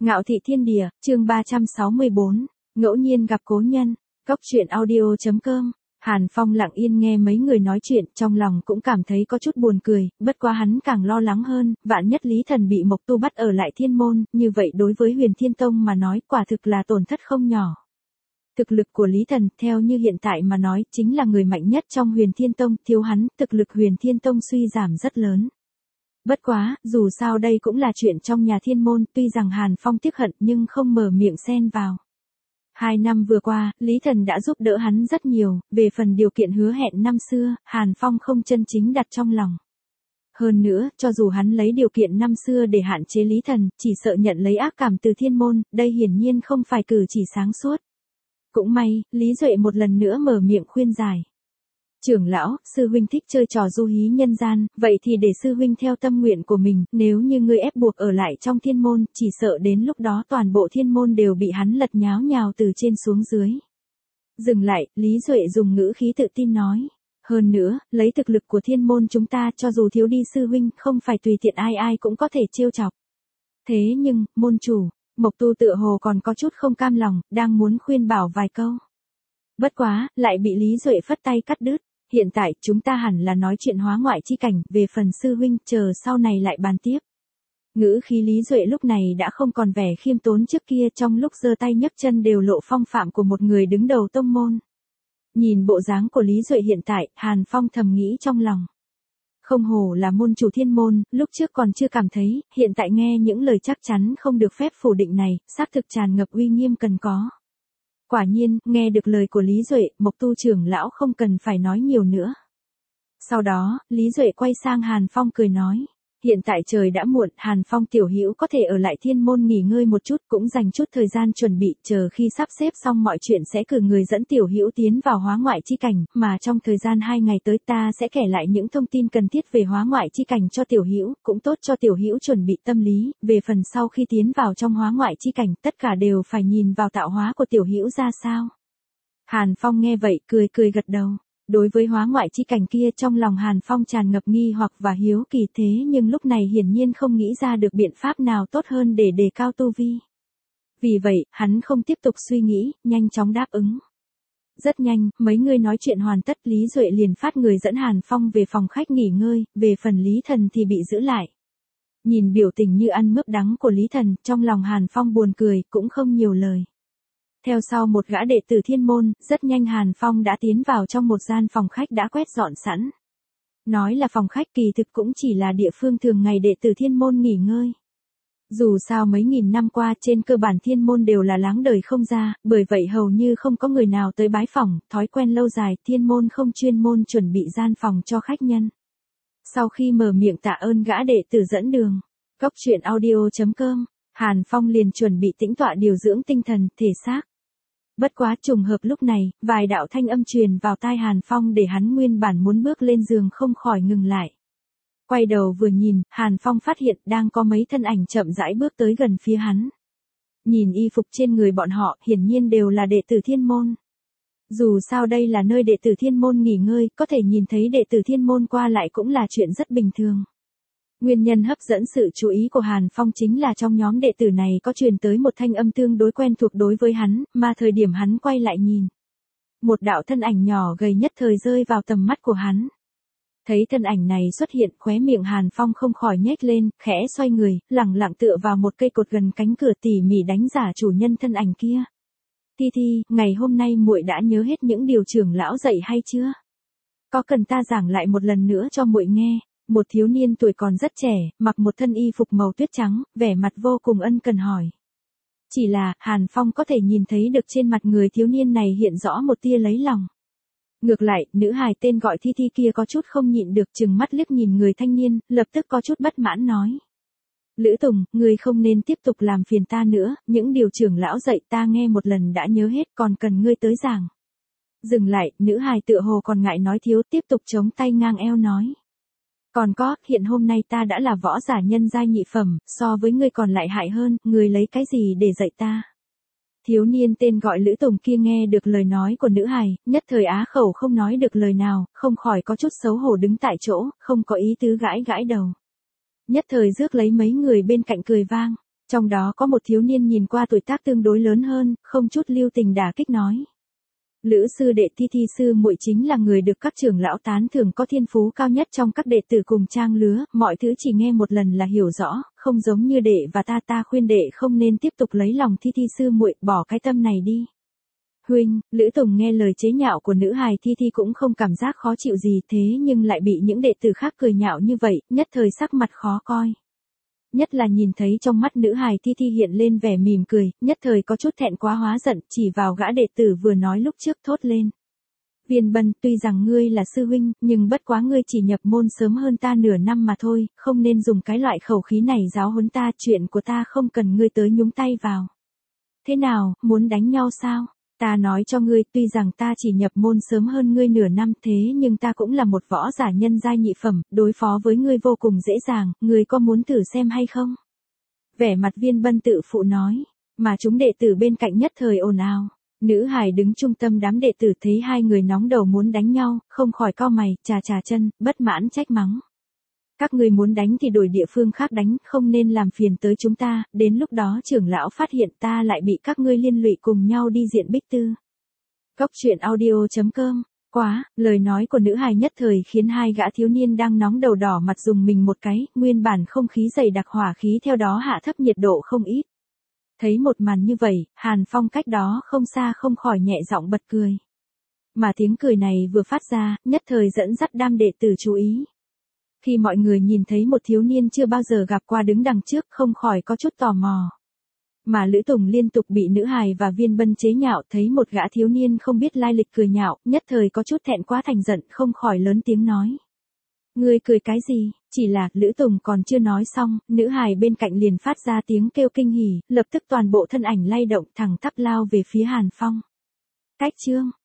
Ngạo thị thiên địa, chương 364, ngẫu nhiên gặp cố nhân, Cốc truyện audio.com. Hàn Phong lặng yên nghe mấy người nói chuyện, trong lòng cũng cảm thấy có chút buồn cười, bất quá hắn càng lo lắng hơn, vạn nhất Lý Thần bị Mộc Tu bắt ở lại thiên môn, như vậy đối với Huyền Thiên Tông mà nói quả thực là tổn thất không nhỏ. Thực lực của Lý Thần, theo như hiện tại mà nói, chính là người mạnh nhất trong Huyền Thiên Tông, thiếu hắn, thực lực Huyền Thiên Tông suy giảm rất lớn. Bất quá, dù sao đây cũng là chuyện trong nhà thiên môn, tuy rằng Hàn Phong tiếc hận nhưng không mở miệng xen vào. 2 năm vừa qua, Lý Thần đã giúp đỡ hắn rất nhiều, về phần điều kiện hứa hẹn năm xưa, Hàn Phong không chân chính đặt trong lòng. Hơn nữa, cho dù hắn lấy điều kiện năm xưa để hạn chế Lý Thần, chỉ sợ nhận lấy ác cảm từ thiên môn, đây hiển nhiên không phải cử chỉ sáng suốt. Cũng may, Lý Duệ một lần nữa mở miệng khuyên giải. Trưởng lão, sư huynh thích chơi trò du hí nhân gian, vậy thì để sư huynh theo tâm nguyện của mình, nếu như ngươi ép buộc ở lại trong thiên môn, chỉ sợ đến lúc đó toàn bộ thiên môn đều bị hắn lật nháo nhào từ trên xuống dưới. Dừng lại, Lý Duệ dùng ngữ khí tự tin nói. Hơn nữa, lấy thực lực của thiên môn chúng ta cho dù thiếu đi sư huynh, không phải tùy tiện ai ai cũng có thể trêu chọc. Thế nhưng, môn chủ, Mộc Tu tựa hồ còn có chút không cam lòng, đang muốn khuyên bảo vài câu. Bất quá, lại bị Lý Duệ phất tay cắt đứt. Hiện tại, chúng ta hẳn là nói chuyện hóa ngoại chi cảnh, về phần sư huynh, chờ sau này lại bàn tiếp. Ngữ khí Lý Duệ lúc này đã không còn vẻ khiêm tốn trước kia, trong lúc giơ tay nhấc chân đều lộ phong phạm của một người đứng đầu tông môn. Nhìn bộ dáng của Lý Duệ hiện tại, Hàn Phong thầm nghĩ trong lòng. Không hổ là môn chủ thiên môn, lúc trước còn chưa cảm thấy, hiện tại nghe những lời chắc chắn không được phép phủ định này, xác thực tràn ngập uy nghiêm cần có. Quả nhiên, nghe được lời của Lý Duệ, Mộc Tu trưởng lão không cần phải nói nhiều nữa. Sau đó, Lý Duệ quay sang Hàn Phong cười nói. Hiện tại trời đã muộn, Hàn Phong tiểu hữu có thể ở lại thiên môn nghỉ ngơi một chút, cũng dành chút thời gian chuẩn bị, chờ khi sắp xếp xong mọi chuyện sẽ cử người dẫn tiểu hữu tiến vào hóa ngoại chi cảnh, mà trong thời gian 2 ngày tới ta sẽ kể lại những thông tin cần thiết về hóa ngoại chi cảnh cho tiểu hữu, cũng tốt cho tiểu hữu chuẩn bị tâm lý, về phần sau khi tiến vào trong hóa ngoại chi cảnh, tất cả đều phải nhìn vào tạo hóa của tiểu hữu ra sao. Hàn Phong nghe vậy, cười gật đầu. Đối với hóa ngoại chi cảnh kia trong lòng Hàn Phong tràn ngập nghi hoặc và hiếu kỳ, thế nhưng lúc này hiển nhiên không nghĩ ra được biện pháp nào tốt hơn để đề cao tu vi. Vì vậy, hắn không tiếp tục suy nghĩ, nhanh chóng đáp ứng. Rất nhanh, mấy người nói chuyện hoàn tất, Lý Duệ liền phát người dẫn Hàn Phong về phòng khách nghỉ ngơi, về phần Lý Thần thì bị giữ lại. Nhìn biểu tình như ăn mướp đắng của Lý Thần, trong lòng Hàn Phong buồn cười, cũng không nhiều lời. Theo sau một gã đệ tử thiên môn, rất nhanh Hàn Phong đã tiến vào trong một gian phòng khách đã quét dọn sẵn. Nói là phòng khách kỳ thực cũng chỉ là địa phương thường ngày đệ tử thiên môn nghỉ ngơi. Dù sao mấy nghìn năm qua trên cơ bản thiên môn đều là láng đời không ra, bởi vậy hầu như không có người nào tới bái phỏng, thói quen lâu dài thiên môn không chuyên môn chuẩn bị gian phòng cho khách nhân. Sau khi mở miệng tạ ơn gã đệ tử dẫn đường, Cốc truyện audio.com, Hàn Phong liền chuẩn bị tĩnh tọa điều dưỡng tinh thần, thể xác. Bất quá trùng hợp lúc này, vài đạo thanh âm truyền vào tai Hàn Phong để hắn nguyên bản muốn bước lên giường không khỏi ngừng lại. Quay đầu vừa nhìn, Hàn Phong phát hiện đang có mấy thân ảnh chậm rãi bước tới gần phía hắn. Nhìn y phục trên người bọn họ, hiển nhiên đều là đệ tử thiên môn. Dù sao đây là nơi đệ tử thiên môn nghỉ ngơi, có thể nhìn thấy đệ tử thiên môn qua lại cũng là chuyện rất bình thường. Nguyên nhân hấp dẫn sự chú ý của Hàn Phong chính là trong nhóm đệ tử này có truyền tới một thanh âm tương đối quen thuộc đối với hắn, mà thời điểm hắn quay lại nhìn. Một đạo thân ảnh nhỏ gầy nhất thời rơi vào tầm mắt của hắn. Thấy thân ảnh này xuất hiện, khóe miệng Hàn Phong không khỏi nhếch lên, khẽ xoay người, lẳng lặng tựa vào một cây cột gần cánh cửa tỉ mỉ đánh giả chủ nhân thân ảnh kia. Thi, ngày hôm nay muội đã nhớ hết những điều trưởng lão dạy hay chưa? Có cần ta giảng lại một lần nữa cho muội nghe? Một thiếu niên tuổi còn rất trẻ, mặc một thân y phục màu tuyết trắng, vẻ mặt vô cùng ân cần hỏi. Chỉ là, Hàn Phong có thể nhìn thấy được trên mặt người thiếu niên này hiện rõ một tia lấy lòng. Ngược lại, nữ hài tên gọi Thi kia có chút không nhịn được chừng mắt liếc nhìn người thanh niên, lập tức có chút bất mãn nói. Lữ Tùng, ngươi không nên tiếp tục làm phiền ta nữa, những điều trưởng lão dạy ta nghe một lần đã nhớ hết, còn cần ngươi tới giảng. Dừng lại, nữ hài tựa hồ còn ngại nói thiếu, tiếp tục chống tay ngang eo nói. Còn có, hiện hôm nay ta đã là võ giả nhân giai nhị phẩm, so với ngươi còn lại hại hơn, ngươi lấy cái gì để dạy ta? Thiếu niên tên gọi Lữ Tùng kia nghe được lời nói của nữ hài, nhất thời á khẩu không nói được lời nào, không khỏi có chút xấu hổ đứng tại chỗ, không có ý tứ gãi đầu. Nhất thời rước lấy mấy người bên cạnh cười vang. Trong đó có một thiếu niên nhìn qua tuổi tác tương đối lớn hơn, không chút lưu tình đả kích nói. Lữ sư đệ Thi Thi sư muội chính là người được các trưởng lão tán thưởng có thiên phú cao nhất trong các đệ tử cùng trang lứa, mọi thứ chỉ nghe một lần là hiểu rõ, không giống như đệ và ta khuyên đệ không nên tiếp tục lấy lòng Thi Thi sư muội, bỏ cái tâm này đi. Huynh, Lữ Tùng nghe lời chế nhạo của nữ hài Thi Thi cũng không cảm giác khó chịu gì thế nhưng lại bị những đệ tử khác cười nhạo như vậy, nhất thời sắc mặt khó coi. Nhất là nhìn thấy trong mắt nữ hài Thi Thi hiện lên vẻ mỉm cười, nhất thời có chút thẹn quá hóa giận, chỉ vào gã đệ tử vừa nói lúc trước thốt lên. Viên Bân, tuy rằng ngươi là sư huynh, nhưng bất quá ngươi chỉ nhập môn sớm hơn ta nửa năm mà thôi, không nên dùng cái loại khẩu khí này giáo huấn ta, chuyện của ta không cần ngươi tới nhúng tay vào. Thế nào, muốn đánh nhau sao? Ta nói cho ngươi, tuy rằng ta chỉ nhập môn sớm hơn ngươi nửa năm thế nhưng ta cũng là một võ giả nhân giai nhị phẩm, đối phó với ngươi vô cùng dễ dàng, ngươi có muốn thử xem hay không? Vẻ mặt Viên Bân tự phụ nói, mà chúng đệ tử bên cạnh nhất thời ồn ào. Nữ hài đứng trung tâm đám đệ tử thấy hai người nóng đầu muốn đánh nhau, không khỏi cau mày, chà chân, bất mãn trách mắng. Các người muốn đánh thì đổi địa phương khác đánh, không nên làm phiền tới chúng ta, đến lúc đó trưởng lão phát hiện ta lại bị các ngươi liên lụy cùng nhau đi diện bích tư. Cốc truyện audio.com. Quá, lời nói của nữ hài nhất thời khiến hai gã thiếu niên đang nóng đầu đỏ mặt dùng mình một cái, nguyên bản không khí dày đặc hỏa khí theo đó hạ thấp nhiệt độ không ít. Thấy một màn như vậy, Hàn Phong cách đó không xa không khỏi nhẹ giọng bật cười. Mà tiếng cười này vừa phát ra, nhất thời dẫn dắt đám đệ tử chú ý. Khi mọi người nhìn thấy một thiếu niên chưa bao giờ gặp qua đứng đằng trước không khỏi có chút tò mò. Mà Lữ Tùng liên tục bị nữ hài và Viên Bân chế nhạo thấy một gã thiếu niên không biết lai lịch cười nhạo, nhất thời có chút thẹn quá thành giận không khỏi lớn tiếng nói. Ngươi cười cái gì? Chỉ là, Lữ Tùng còn chưa nói xong, nữ hài bên cạnh liền phát ra tiếng kêu kinh hỉ, lập tức toàn bộ thân ảnh lay động thẳng tắp lao về phía Hàn Phong. Cách chương.